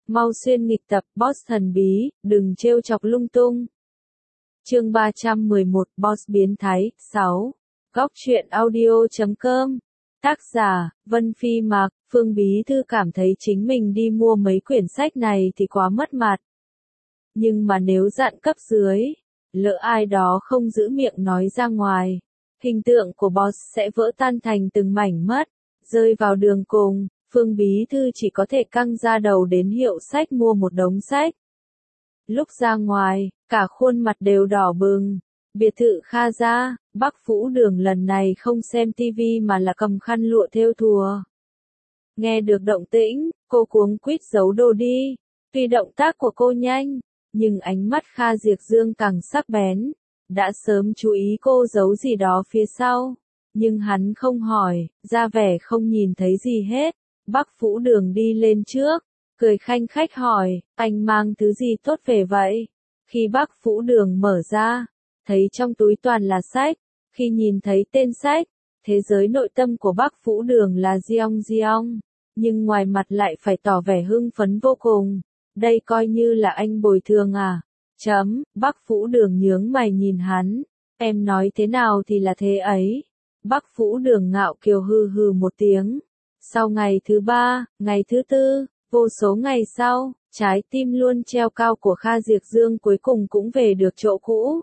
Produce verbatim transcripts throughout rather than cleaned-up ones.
Mau xuyên nghịch tập, boss thần bí, đừng trêu chọc lung tung. Chương ba trăm mười một, Boss biến thái. sáu. Góc truyện audio chấm com. Tác giả, Vân Phi Mạc. Phương Bí Thư cảm thấy chính mình đi mua mấy quyển sách này thì quá mất mặt. Nhưng mà nếu dặn cấp dưới, lỡ ai đó không giữ miệng nói ra ngoài, hình tượng của boss sẽ vỡ tan thành từng mảnh mất. Rơi vào đường cùng, Phương Bí Thư chỉ có thể căng ra đầu đến hiệu sách mua một đống sách. Lúc ra ngoài, cả khuôn mặt đều đỏ bừng. Biệt thự Kha Gia, Bắc Phũ Đường lần này không xem tivi mà là cầm khăn lụa thêu thùa. Nghe được động tĩnh, cô cuống quýt giấu đồ đi. Tuy động tác của cô nhanh, nhưng ánh mắt Kha Diệp Dương càng sắc bén. Đã sớm chú ý cô giấu gì đó phía sau. Nhưng hắn không hỏi, ra vẻ không nhìn thấy gì hết. Bắc Phũ Đường đi lên trước, cười khanh khách hỏi, anh mang thứ gì tốt về vậy? Khi Bắc Phũ Đường mở ra, thấy trong túi toàn là sách. Khi nhìn thấy tên sách, thế giới nội tâm của Bắc Phũ Đường là giong giong, nhưng ngoài mặt lại phải tỏ vẻ hưng phấn vô cùng. Đây coi như là anh bồi thường à? Chấm, Bắc Phũ Đường nhướng mày nhìn hắn, em nói thế nào thì là thế ấy. Bắc Phũ Đường ngạo kiều hừ hừ một tiếng. Sau ngày thứ ba, ngày thứ tư, vô số ngày sau, trái tim luôn treo cao của Kha Diệp Dương cuối cùng cũng về được chỗ cũ.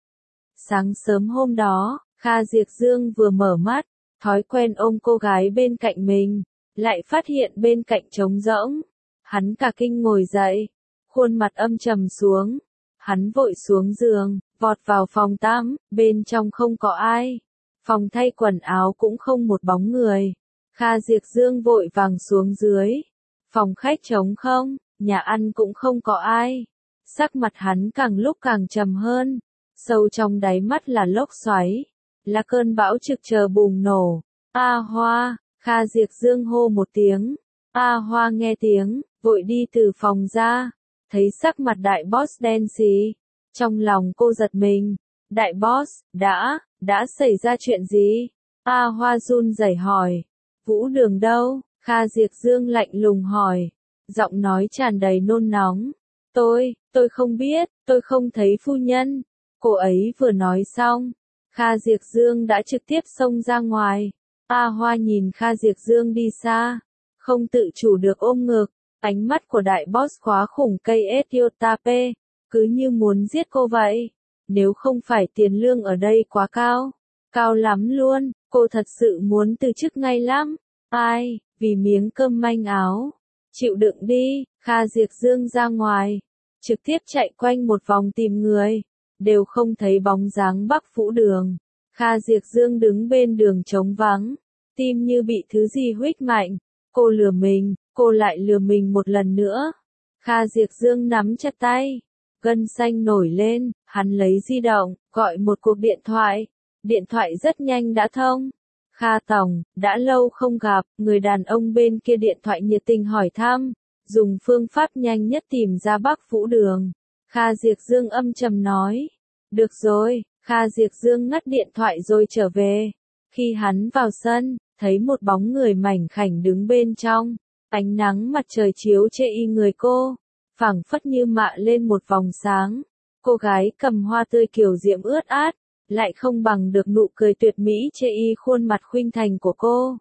Sáng sớm hôm đó, Kha Diệp Dương vừa mở mắt, thói quen ôm cô gái bên cạnh mình, lại phát hiện bên cạnh trống rỗng. Hắn cả kinh ngồi dậy, khuôn mặt âm trầm xuống. Hắn vội xuống giường, vọt vào phòng tắm, bên trong không có ai. Phòng thay quần áo cũng không một bóng người. Kha Diệp Dương vội vàng xuống dưới. Phòng khách trống không, nhà ăn cũng không có ai. Sắc mặt hắn càng lúc càng trầm hơn. Sâu trong đáy mắt là lốc xoáy, là cơn bão trực chờ bùng nổ. A Hoa, Kha Diệp Dương hô một tiếng. A Hoa nghe tiếng, vội đi từ phòng ra, thấy sắc mặt đại boss đen xì. Trong lòng cô giật mình. Đại boss, đã, đã xảy ra chuyện gì? A Hoa run rẩy hỏi. Vũ Đường đâu? Kha Diệp Dương lạnh lùng hỏi. Giọng nói tràn đầy nôn nóng. Tôi, tôi không biết, tôi không thấy phu nhân. Cô ấy vừa nói xong, Kha Diệp Dương đã trực tiếp xông ra ngoài. A Hoa nhìn Kha Diệp Dương đi xa, không tự chủ được ôm ngực. Ánh mắt của đại boss khóa khủng cây Etiotape, cứ như muốn giết cô vậy. Nếu không phải tiền lương ở đây quá cao, cao lắm luôn, cô thật sự muốn từ chức ngay lắm. Ai, vì miếng cơm manh áo, chịu đựng đi. Kha Diệp Dương ra ngoài, trực tiếp chạy quanh một vòng tìm người, đều không thấy bóng dáng Bắc Phũ Đường. Kha Diệp Dương đứng bên đường trống vắng, tim như bị thứ gì huých mạnh. Cô lừa mình, cô lại lừa mình một lần nữa. Kha Diệp Dương nắm chặt tay, gân xanh nổi lên, hắn lấy di động, gọi một cuộc điện thoại. Điện thoại rất nhanh đã thông. Kha tổng, đã lâu không gặp. Người đàn ông bên kia điện thoại nhiệt tình hỏi thăm, dùng phương pháp nhanh nhất tìm ra Bắc Phũ Đường. Kha Diệp Dương âm trầm nói. Được rồi. Kha Diệp Dương ngắt điện thoại rồi trở về. Khi hắn vào sân, thấy một bóng người mảnh khảnh đứng bên trong. Ánh nắng mặt trời chiếu chê y người cô, phảng phất như mạ lên một vòng sáng. Cô gái cầm hoa tươi kiều diễm ướt át, lại không bằng được nụ cười tuyệt mỹ chê y khuôn mặt khuynh thành của cô.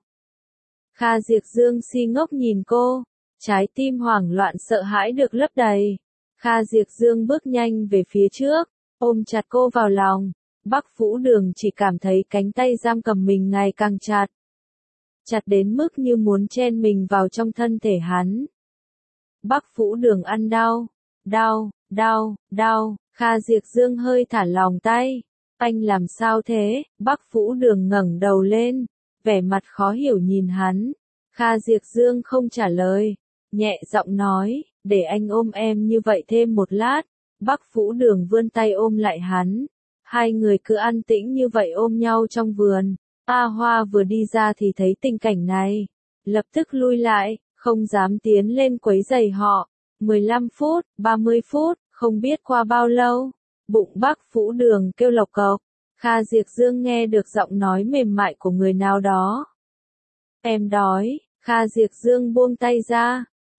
Kha Diệp Dương si ngốc nhìn cô, trái tim hoảng loạn sợ hãi được lấp đầy. Kha Diệp Dương bước nhanh về phía trước, ôm chặt cô vào lòng. Bắc Phũ Đường chỉ cảm thấy cánh tay giam cầm mình ngày càng chặt. Chặt đến mức như muốn chen mình vào trong thân thể hắn. Bắc Phũ Đường ăn đau, đau, đau, đau. Kha Diệp Dương hơi thả lỏng tay. Anh làm sao thế? Bắc Phũ Đường ngẩng đầu lên, vẻ mặt khó hiểu nhìn hắn. Kha Diệp Dương không trả lời, nhẹ giọng nói, để anh ôm em như vậy thêm một lát. Bắc Phũ Đường vươn tay ôm lại hắn. Hai người cứ an tĩnh như vậy ôm nhau trong vườn. A Hoa vừa đi ra thì thấy tình cảnh này, lập tức lui lại, không dám tiến lên quấy rầy họ. mười lăm phút, ba mươi phút, không biết qua bao lâu, bụng Bắc Phũ Đường kêu lộc cộc. Kha Diệp Dương nghe được giọng nói mềm mại của người nào đó. Em đói. Kha Diệp Dương buông tay ra,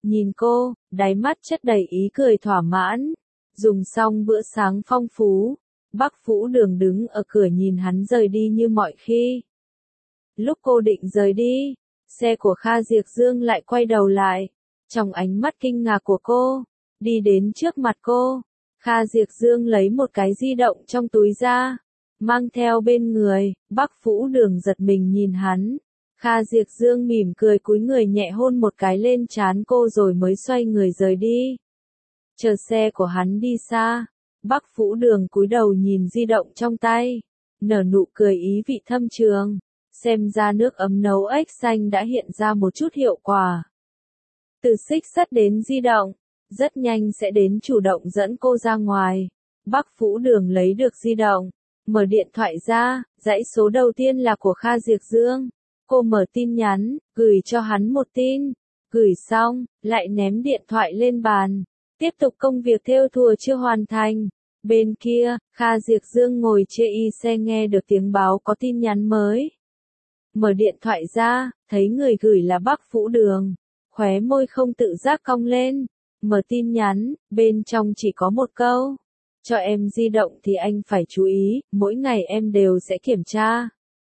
Nhìn cô, đáy mắt chất đầy ý cười thỏa mãn. Dùng xong bữa sáng phong phú, Bắc Vũ Đường đứng ở cửa nhìn hắn rời đi như mọi khi. Lúc cô định rời đi, xe của Kha Diệp Dương lại quay đầu lại. Trong ánh mắt kinh ngạc của cô, đi đến trước mặt cô, Kha Diệp Dương lấy một cái di động trong túi ra, mang theo bên người. Bắc Vũ Đường giật mình nhìn hắn. Kha Diệp Dương mỉm cười cúi người nhẹ hôn một cái lên trán cô rồi mới xoay người rời đi. Chờ xe của hắn đi xa, Bắc Vũ Đường cúi đầu nhìn di động trong tay, nở nụ cười ý vị thâm trường. Xem ra nước ấm nấu ếch xanh đã hiện ra một chút hiệu quả. Từ xích sắt đến di động, rất nhanh sẽ đến chủ động dẫn cô ra ngoài. Bắc Vũ Đường lấy được di động, mở điện thoại ra, dãy số đầu tiên là của Kha Diệp Dương. Cô mở tin nhắn, gửi cho hắn một tin. Gửi xong, lại ném điện thoại lên bàn. Tiếp tục công việc thêu thùa chưa hoàn thành. Bên kia, Kha Diệp Dương ngồi chê y xe nghe được tiếng báo có tin nhắn mới. Mở điện thoại ra, thấy người gửi là Bắc Vũ Đường. Khóe môi không tự giác cong lên. Mở tin nhắn, bên trong chỉ có một câu. Cho em di động thì anh phải chú ý, mỗi ngày em đều sẽ kiểm tra.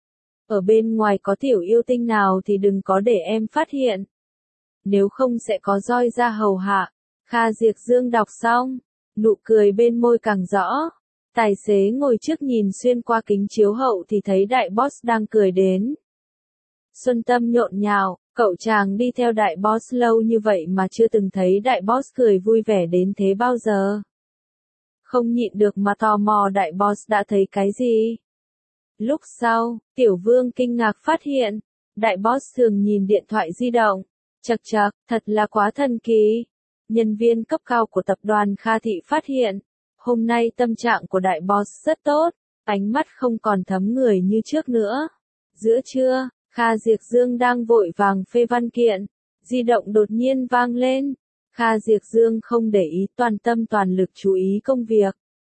Ở bên ngoài có tiểu yêu tinh nào thì đừng có để em phát hiện. Nếu không sẽ có roi ra hầu hạ. Kha Diệp Dương đọc xong, nụ cười bên môi càng rõ. Tài xế ngồi trước nhìn xuyên qua kính chiếu hậu thì thấy đại boss đang cười đến. Xuân tâm nhộn nhạo, cậu chàng đi theo đại boss lâu như vậy mà chưa từng thấy đại boss cười vui vẻ đến thế bao giờ. Không nhịn được mà tò mò đại boss đã thấy cái gì. Lúc sau, Tiểu Vương kinh ngạc phát hiện, đại boss thường nhìn điện thoại di động. Chậc chậc, thật là quá thần kỳ. Nhân viên cấp cao của tập đoàn Kha Thị phát hiện, hôm nay tâm trạng của đại boss rất tốt, ánh mắt không còn thấm người như trước nữa. Giữa trưa, Kha Diệp Dương đang vội vàng phê văn kiện, di động đột nhiên vang lên. Kha Diệp Dương không để ý, toàn tâm toàn lực chú ý công việc.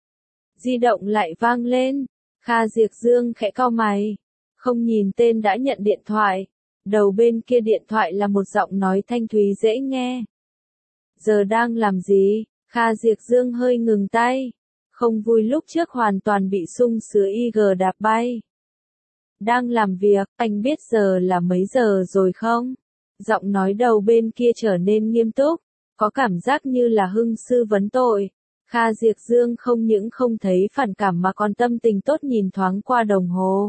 Di động lại vang lên. Kha Diệp Dương khẽ cau mày, không nhìn tên đã nhận điện thoại. Đầu bên kia điện thoại là một giọng nói thanh thúy dễ nghe. Giờ đang làm gì? Kha Diệp Dương hơi ngừng tay. Không vui lúc trước hoàn toàn bị sung sứa i giê đạp bay. Đang làm việc, anh biết giờ là mấy giờ rồi không? Giọng nói đầu bên kia trở nên nghiêm túc, có cảm giác như là hưng sư vấn tội. Kha Diệp Dương không những không thấy phản cảm mà còn tâm tình tốt nhìn thoáng qua đồng hồ.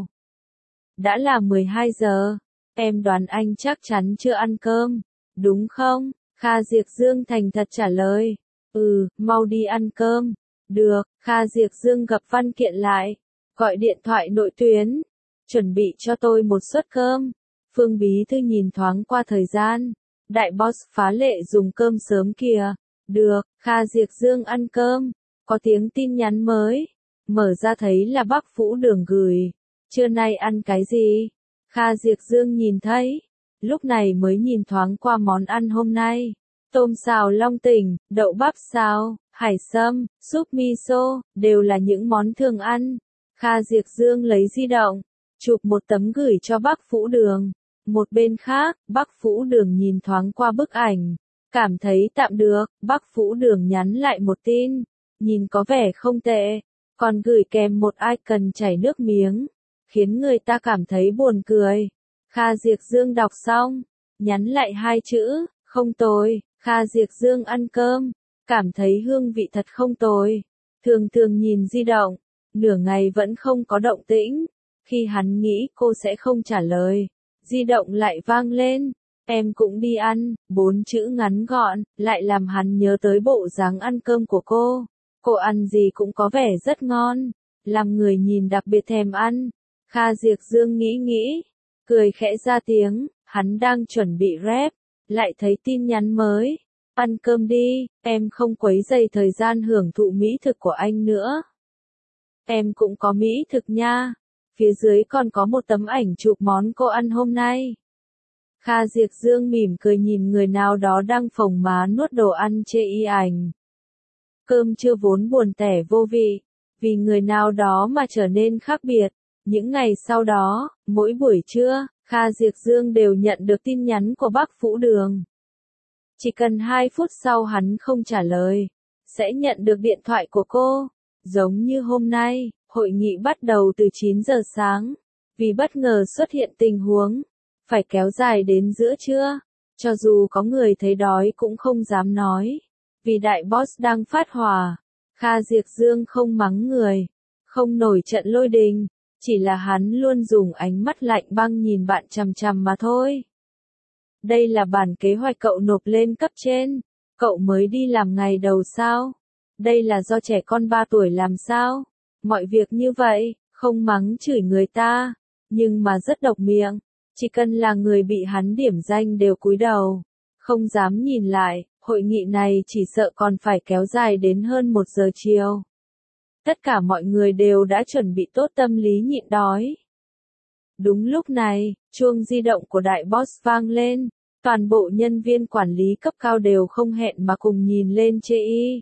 Đã là mười hai giờ, em đoán anh chắc chắn chưa ăn cơm, đúng không? Kha Diệp Dương thành thật trả lời. Ừ, mau đi ăn cơm. Được, Kha Diệp Dương gập văn kiện lại, gọi điện thoại nội tuyến. Chuẩn bị cho tôi một suất cơm. Phương Bí Thư nhìn thoáng qua thời gian. Đại boss phá lệ dùng cơm sớm kìa. Được, Kha Diệp Dương ăn cơm. Có tiếng tin nhắn mới. Mở ra thấy là Bắc Vũ Đường gửi. Trưa nay ăn cái gì? Kha Diệp Dương nhìn thấy. Lúc này mới nhìn thoáng qua món ăn hôm nay. Tôm xào Long Tỉnh, đậu bắp xào, hải sâm, súp miso, đều là những món thường ăn. Kha Diệp Dương lấy di động, chụp một tấm gửi cho Bắc Vũ Đường. Một bên khác, Bắc Vũ Đường nhìn thoáng qua bức ảnh. Cảm thấy tạm được, Bắc Vũ Đường nhắn lại một tin. Nhìn có vẻ không tệ. Còn gửi kèm một icon chảy nước miếng. Khiến người ta cảm thấy buồn cười. Kha Diệp Dương đọc xong. Nhắn lại hai chữ, không tồi. Kha Diệp Dương ăn cơm. Cảm thấy hương vị thật không tồi. Thường thường nhìn di động. Nửa ngày vẫn không có động tĩnh. Khi hắn nghĩ cô sẽ không trả lời. Di động lại vang lên. Em cũng đi ăn, bốn chữ ngắn gọn, lại làm hắn nhớ tới bộ dáng ăn cơm của cô. Cô ăn gì cũng có vẻ rất ngon, làm người nhìn đặc biệt thèm ăn. Kha Diệp Dương nghĩ nghĩ, cười khẽ ra tiếng, hắn đang chuẩn bị rep, lại thấy tin nhắn mới. Ăn cơm đi, em không quấy rầy thời gian hưởng thụ mỹ thực của anh nữa. Em cũng có mỹ thực nha. Phía dưới còn có một tấm ảnh chụp món cô ăn hôm nay. Kha Diệp Dương mỉm cười nhìn người nào đó đang phồng má nuốt đồ ăn chê y ảnh. Cơm trưa vốn buồn tẻ vô vị, vì người nào đó mà trở nên khác biệt. Những ngày sau đó, mỗi buổi trưa, Kha Diệp Dương đều nhận được tin nhắn của Bắc Vũ Đường. Chỉ cần hai phút sau hắn không trả lời, sẽ nhận được điện thoại của cô. Giống như hôm nay, hội nghị bắt đầu từ chín giờ sáng, vì bất ngờ xuất hiện tình huống, phải kéo dài đến giữa trưa. Cho dù có người thấy đói cũng không dám nói, vì đại boss đang phát hỏa. Kha Diệp Dương không mắng người, không nổi trận lôi đình, chỉ là hắn luôn dùng ánh mắt lạnh băng nhìn bạn chằm chằm mà thôi. Đây là bản kế hoạch cậu nộp lên cấp trên, cậu mới đi làm ngày đầu sao? Đây là do trẻ con ba tuổi làm sao? Mọi việc như vậy, không mắng chửi người ta, nhưng mà rất độc miệng, chỉ cần là người bị hắn điểm danh đều cúi đầu, không dám nhìn lại. Hội nghị này chỉ sợ còn phải kéo dài đến hơn một giờ chiều. Tất cả mọi người đều đã chuẩn bị tốt tâm lý nhịn đói. Đúng lúc này, chuông di động của đại boss vang lên, toàn bộ nhân viên quản lý cấp cao đều không hẹn mà cùng nhìn lên chê y.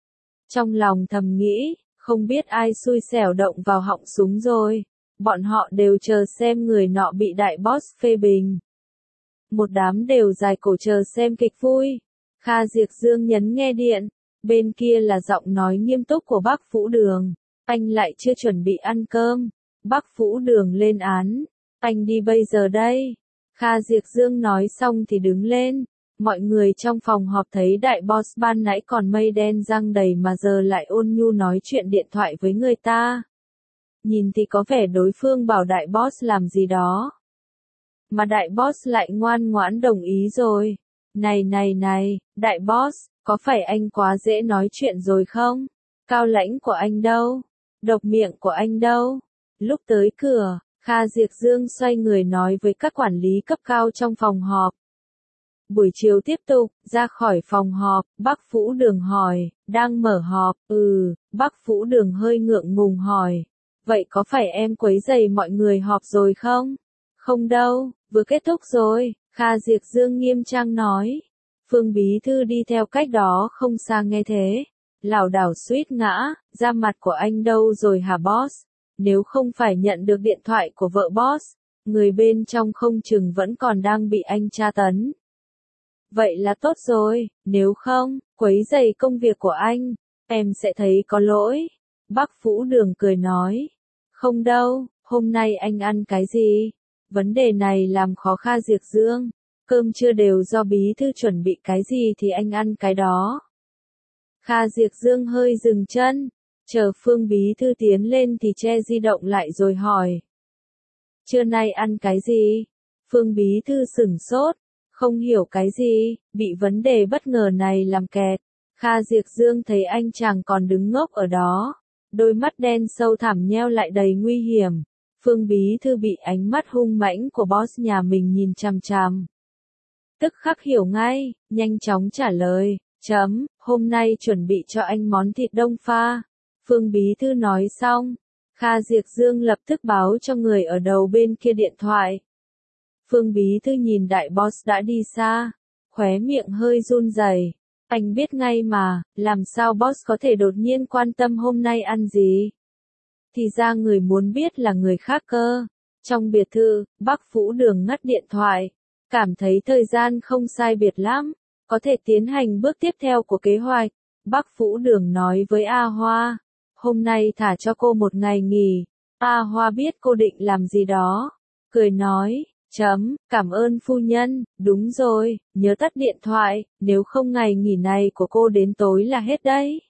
Trong lòng thầm nghĩ, không biết ai xui xẻo động vào họng súng rồi, bọn họ đều chờ xem người nọ bị đại boss phê bình. Một đám đều dài cổ chờ xem kịch vui. Kha Diệp Dương nhấn nghe điện, bên kia là giọng nói nghiêm túc của bác Vũ Đường, anh lại chưa chuẩn bị ăn cơm. Bác Vũ Đường lên án, anh đi bây giờ đây. Kha Diệp Dương nói xong thì đứng lên, mọi người trong phòng họp thấy đại boss ban nãy còn mây đen răng đầy mà giờ lại ôn nhu nói chuyện điện thoại với người ta. Nhìn thì có vẻ đối phương bảo đại boss làm gì đó, mà đại boss lại ngoan ngoãn đồng ý rồi. Này này này, đại boss, có phải anh quá dễ nói chuyện rồi không? Cao lãnh của anh đâu? Độc miệng của anh đâu? Lúc tới cửa, Kha Diệp Dương xoay người nói với các quản lý cấp cao trong phòng họp. Buổi chiều tiếp tục, ra khỏi phòng họp, bác Vũ Đường hỏi, đang mở họp, ừ, bác Vũ Đường hơi ngượng ngùng hỏi. Vậy có phải em quấy rầy mọi người họp rồi không? Không đâu, vừa kết thúc rồi. Kha Diệp Dương nghiêm trang nói. Phương Bí Thư đi theo cách đó không xa nghe thế, lảo đảo suýt ngã, da mặt của anh đâu rồi hả boss? Nếu không phải nhận được điện thoại của vợ boss, người bên trong không chừng vẫn còn đang bị anh tra tấn. Vậy là tốt rồi, nếu không, quấy rầy công việc của anh, em sẽ thấy có lỗi. Bác Vũ Đường cười nói. Không đâu, hôm nay anh ăn cái gì? Vấn đề này làm khó Kha Diệp Dương. Cơm trưa đều do bí thư chuẩn bị, cái gì thì anh ăn cái đó. Kha Diệp Dương hơi dừng chân, chờ Phương bí thư tiến lên thì che di động lại rồi hỏi. Trưa nay ăn cái gì? Phương bí thư sửng sốt, không hiểu cái gì, bị vấn đề bất ngờ này làm kẹt. Kha Diệp Dương thấy anh chàng còn đứng ngốc ở đó, đôi mắt đen sâu thẳm nheo lại đầy nguy hiểm. Phương bí thư bị ánh mắt hung mãnh của boss nhà mình nhìn chằm chằm. Tức khắc hiểu ngay, nhanh chóng trả lời, chấm, hôm nay chuẩn bị cho anh món thịt đông pha. Phương bí thư nói xong, Kha Diệp Dương lập tức báo cho người ở đầu bên kia điện thoại. Phương bí thư nhìn đại boss đã đi xa, khóe miệng hơi run rẩy. Anh biết ngay mà, làm sao boss có thể đột nhiên quan tâm hôm nay ăn gì? Thì ra người muốn biết là người khác cơ. Trong biệt thự, bác Vũ Đường ngắt điện thoại, cảm thấy thời gian không sai biệt lắm, có thể tiến hành bước tiếp theo của kế hoạch. Bác Vũ Đường nói với A Hoa, hôm nay thả cho cô một ngày nghỉ. A Hoa biết cô định làm gì đó, cười nói, chấm, cảm ơn phu nhân, đúng rồi, nhớ tắt điện thoại, nếu không ngày nghỉ này của cô đến tối là hết đấy.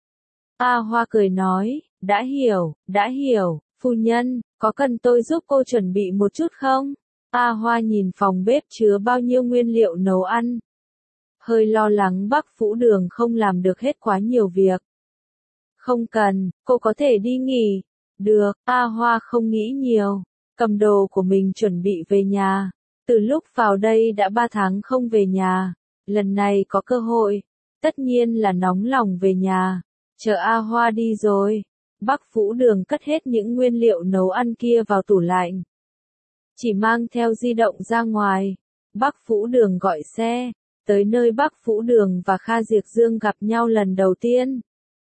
A Hoa cười nói, đã hiểu, đã hiểu, phu nhân, có cần tôi giúp cô chuẩn bị một chút không? A Hoa nhìn phòng bếp chứa bao nhiêu nguyên liệu nấu ăn. Hơi lo lắng bác Vũ Đường không làm được hết quá nhiều việc. Không cần, cô có thể đi nghỉ. Được, A Hoa không nghĩ nhiều, cầm đồ của mình chuẩn bị về nhà. Từ lúc vào đây đã ba tháng không về nhà, lần này có cơ hội, tất nhiên là nóng lòng về nhà. Chờ A Hoa đi rồi, bác Vũ Đường cất hết những nguyên liệu nấu ăn kia vào tủ lạnh. Chỉ mang theo di động ra ngoài, bác Vũ Đường gọi xe, tới nơi bác Vũ Đường và Kha Diệp Dương gặp nhau lần đầu tiên.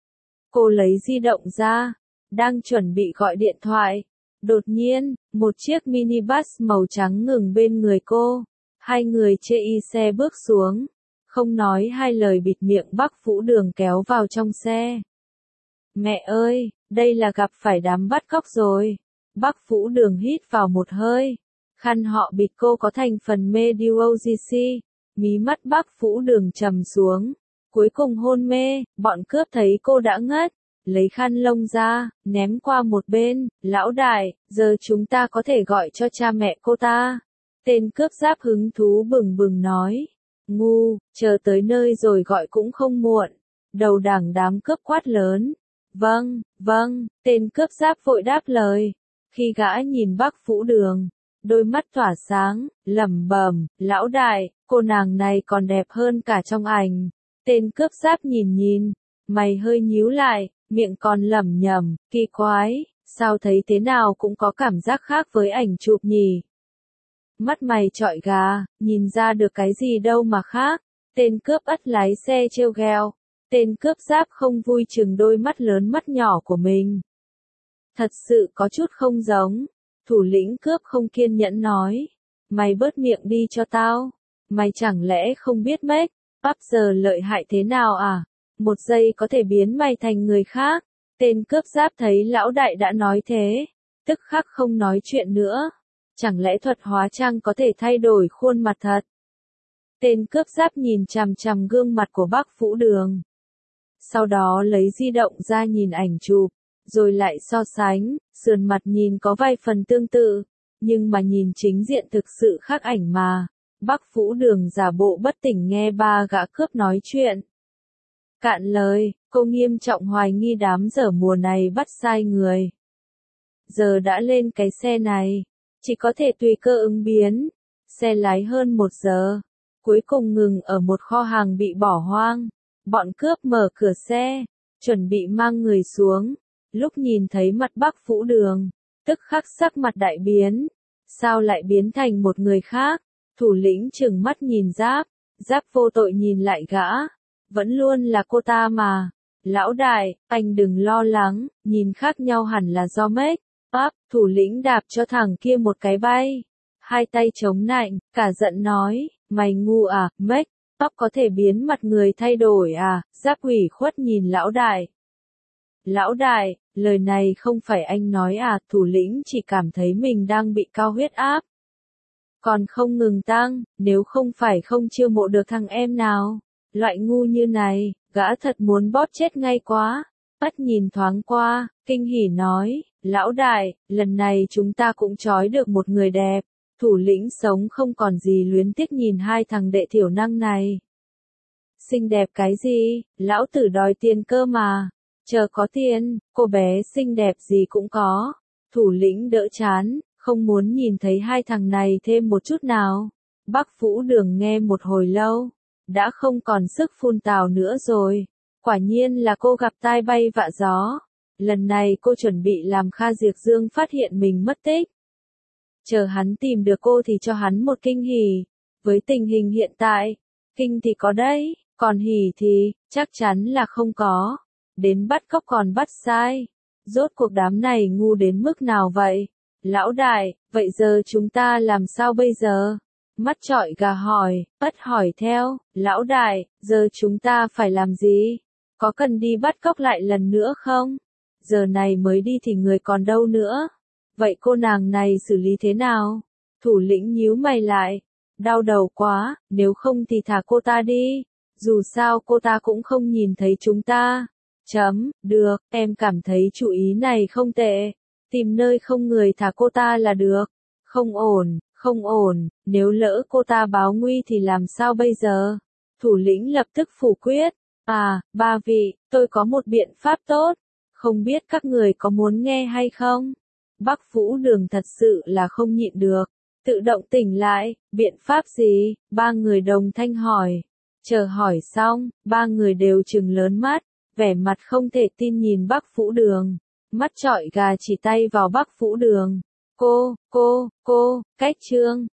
Cô lấy di động ra, đang chuẩn bị gọi điện thoại. Đột nhiên, một chiếc minibus màu trắng ngừng bên người cô. Hai người chê y xe bước xuống. Không nói hai lời bịt miệng Bắc Vũ Đường kéo vào trong xe. Mẹ ơi, đây là gặp phải đám bắt cóc rồi. Bắc Vũ Đường hít vào một hơi. Khăn họ bịt cô có thành phần Mediogc. Mí mắt Bắc Vũ Đường trầm xuống. Cuối cùng hôn mê, bọn cướp thấy cô đã ngất. Lấy khăn lông ra, ném qua một bên. Lão đại, giờ chúng ta có thể gọi cho cha mẹ cô ta. Tên cướp giáp hứng thú bừng bừng nói. Ngu, chờ tới nơi rồi gọi cũng không muộn. Đầu đảng đám cướp quát lớn. Vâng, vâng, tên cướp giáp vội đáp lời. Khi gã nhìn Bắc Vũ Đường, đôi mắt tỏa sáng, lẩm bẩm, lão đại, cô nàng này còn đẹp hơn cả trong ảnh. Tên cướp giáp nhìn nhìn, mày hơi nhíu lại, miệng còn lẩm nhẩm, kỳ quái, sao thấy thế nào cũng có cảm giác khác với ảnh chụp nhỉ. Mắt mày trọi gà, nhìn ra được cái gì đâu mà khác. Tên cướp ất lái xe trêu ghẹo. Tên cướp giáp không vui chừng đôi mắt lớn mắt nhỏ của mình. Thật sự có chút không giống. Thủ lĩnh cướp không kiên nhẫn nói. Mày bớt miệng đi cho tao. Mày chẳng lẽ không biết make up giờ lợi hại thế nào à? Một giây có thể biến mày thành người khác. Tên cướp giáp thấy lão đại đã nói thế. Tức khắc không nói chuyện nữa. Chẳng lẽ thuật hóa trang có thể thay đổi khuôn mặt thật? Tên cướp giáp nhìn chằm chằm gương mặt của Bắc Vũ Đường. Sau đó lấy di động ra nhìn ảnh chụp, rồi lại so sánh, sườn mặt nhìn có vài phần tương tự, nhưng mà nhìn chính diện thực sự khác ảnh mà. Bắc Vũ Đường giả bộ bất tỉnh nghe ba gã cướp nói chuyện. Cạn lời, cô nghiêm trọng hoài nghi đám dở mùa này bắt sai người. Giờ đã lên cái xe này, chỉ có thể tùy cơ ứng biến. Xe lái hơn một giờ, cuối cùng ngừng ở một kho hàng bị bỏ hoang. Bọn cướp mở cửa xe, chuẩn bị mang người xuống. Lúc nhìn thấy mặt Bắc Vũ Đường, tức khắc sắc mặt đại biến. Sao lại biến thành một người khác? Thủ lĩnh trừng mắt nhìn Giáp, Giáp vô tội nhìn lại gã. Vẫn luôn là cô ta mà. Lão đại, anh đừng lo lắng, nhìn khác nhau hẳn là do make up. Thủ lĩnh đạp cho thằng kia một cái bay. Hai tay chống nạnh, cả giận nói, mày ngu à, make up có thể biến mặt người thay đổi à? Giáp ủy khuất nhìn lão đại. Lão đại, lời này không phải anh nói à? Thủ lĩnh chỉ cảm thấy mình đang bị cao huyết áp. Còn không ngừng tăng, nếu không phải không chiêu mộ được thằng em nào. Loại ngu như này, gã thật muốn bóp chết ngay quá. Bắt nhìn thoáng qua, kinh hỉ nói, lão đại, lần này chúng ta cũng trói được một người đẹp. Thủ lĩnh sống không còn gì luyến tiếc nhìn hai thằng đệ thiểu năng này. Xinh đẹp cái gì, lão tử đòi tiền cơ mà. Chờ có tiền, cô bé xinh đẹp gì cũng có. Thủ lĩnh đỡ chán, không muốn nhìn thấy hai thằng này thêm một chút nào. Bắc Vũ Đường nghe một hồi lâu, đã không còn sức phun tào nữa rồi. Quả nhiên là cô gặp tai bay vạ gió. Lần này cô chuẩn bị làm Kha Diệp Dương phát hiện mình mất tích. Chờ hắn tìm được cô thì cho hắn một kinh hỉ. Với tình hình hiện tại, kinh thì có đấy, còn hỉ thì, chắc chắn là không có. Đến bắt cóc còn bắt sai. Rốt cuộc đám này ngu đến mức nào vậy? Lão đại, vậy giờ chúng ta làm sao bây giờ? Mắt trọi gà hỏi, Ất hỏi theo, lão đại, giờ chúng ta phải làm gì? Có cần đi bắt cóc lại lần nữa không? Giờ này mới đi thì người còn đâu nữa? Vậy cô nàng này xử lý thế nào? Thủ lĩnh nhíu mày lại. Đau đầu quá, nếu không thì thả cô ta đi. Dù sao cô ta cũng không nhìn thấy chúng ta. Chấm, được, em cảm thấy chủ ý này không tệ. Tìm nơi không người thả cô ta là được. Không ổn, không ổn, nếu lỡ cô ta báo nguy thì làm sao bây giờ? Thủ lĩnh lập tức phủ quyết. À, ba vị, tôi có một biện pháp tốt. Không biết các người có muốn nghe hay không? Bắc Vũ Đường thật sự là không nhịn được. Tự động tỉnh lại, biện pháp gì? Ba người đồng thanh hỏi. Chờ hỏi xong, ba người đều trừng lớn mắt, vẻ mặt không thể tin nhìn Bắc Vũ Đường. Mắt trọi gà chỉ tay vào Bắc Vũ Đường. Cô, cô, cô, cách trương,